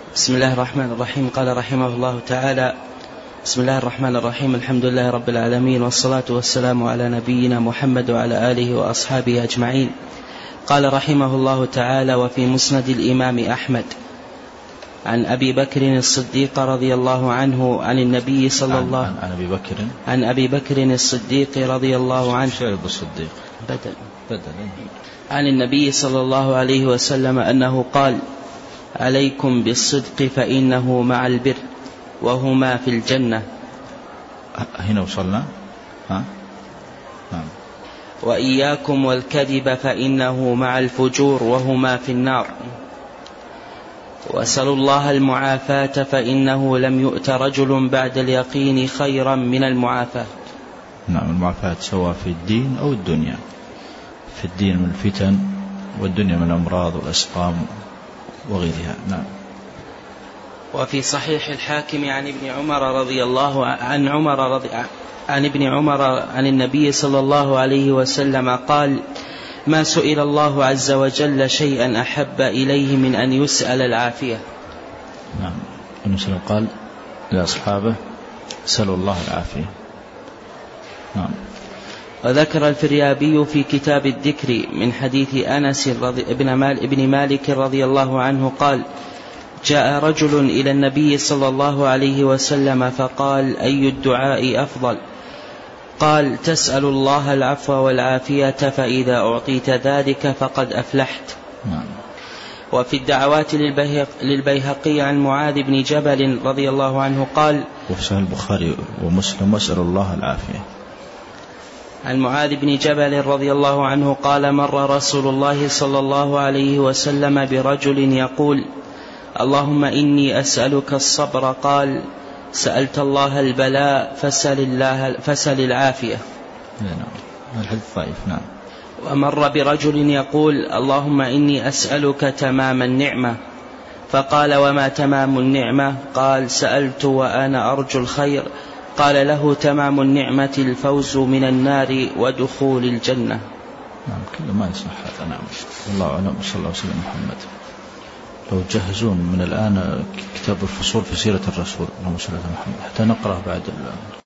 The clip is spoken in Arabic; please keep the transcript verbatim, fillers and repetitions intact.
بسم الله الرحمن الرحيم. قال رحمه الله تعالى: بسم الله الرحمن الرحيم، الحمد لله رب العالمين، والصلاة والسلام على نبينا محمد وعلى آله وأصحابه أجمعين. قال رحمه الله تعالى: وفي مسند الإمام أحمد عن أبي بكر الصديق رضي الله عنه عن النبي صلى عن الله عن أبي بكر عن أبي بكر الصديق رضي الله عنه شعب الصديق بدل بدل عن النبي صلى الله عليه وسلم أنه قال: عليكم بالصدق فإنه مع البر وهما في الجنة. هنا وصلنا ها؟ نعم. وإياكم والكذب فإنه مع الفجور وهما في النار. وأسألوا الله المعافاة فإنه لم يؤت رجل بعد اليقين خيرا من المعافاة. نعم، المعافاة سواء في الدين أو الدنيا. في الدين من الفتن، والدنيا من الأمراض والأسقام وغيرها. نعم. وفي صحيح الحاكم عن ابن عمر رضي الله عن عمر رضي عن ابن عمر عن النبي صلى الله عليه وسلم قال: ما سئل الله عز وجل شيئا أحب إليه من أن يسأل العافية. نعم. النبي قال لأصحابه: سألوا الله العافية. نعم. وذكر الفريابي في كتاب الذكر من حديث أنس بن مالك رضي الله عنه قال: جاء رجل إلى النبي صلى الله عليه وسلم فقال: أي الدعاء أفضل؟ قال: تسأل الله العفو والعافية، فإذا أعطيت ذلك فقد أفلحت. نعم. وفي الدعوات للبيهقي عن معاذ بن جبل رضي الله عنه قال: وفي صحيح البخاري ومسلم: واسأل الله العافية. عن معاذ بن جبل رضي الله عنه قال: مر رسول الله صلى الله عليه وسلم برجل يقول: اللهم إني أسألك الصبر. قال: سألت الله البلاء فسل, الله فسل العافية. نعم. الحديث ضعيف. نعم. ومر برجل يقول: اللهم إني أسألك تمام النعمة. فقال: وما تمام النعمة؟ قال: سألت وأنا أرجو الخير. قال له: تمام النعمة الفوز من النار ودخول الجنة. نعم. كل ما يصح هذا. نعم. والله أعلم. صلى الله وسلم محمد. لو جهزون من الآن كتاب الفصول في سيرة الرسول اللهم صل على محمد حتى نقرأ بعد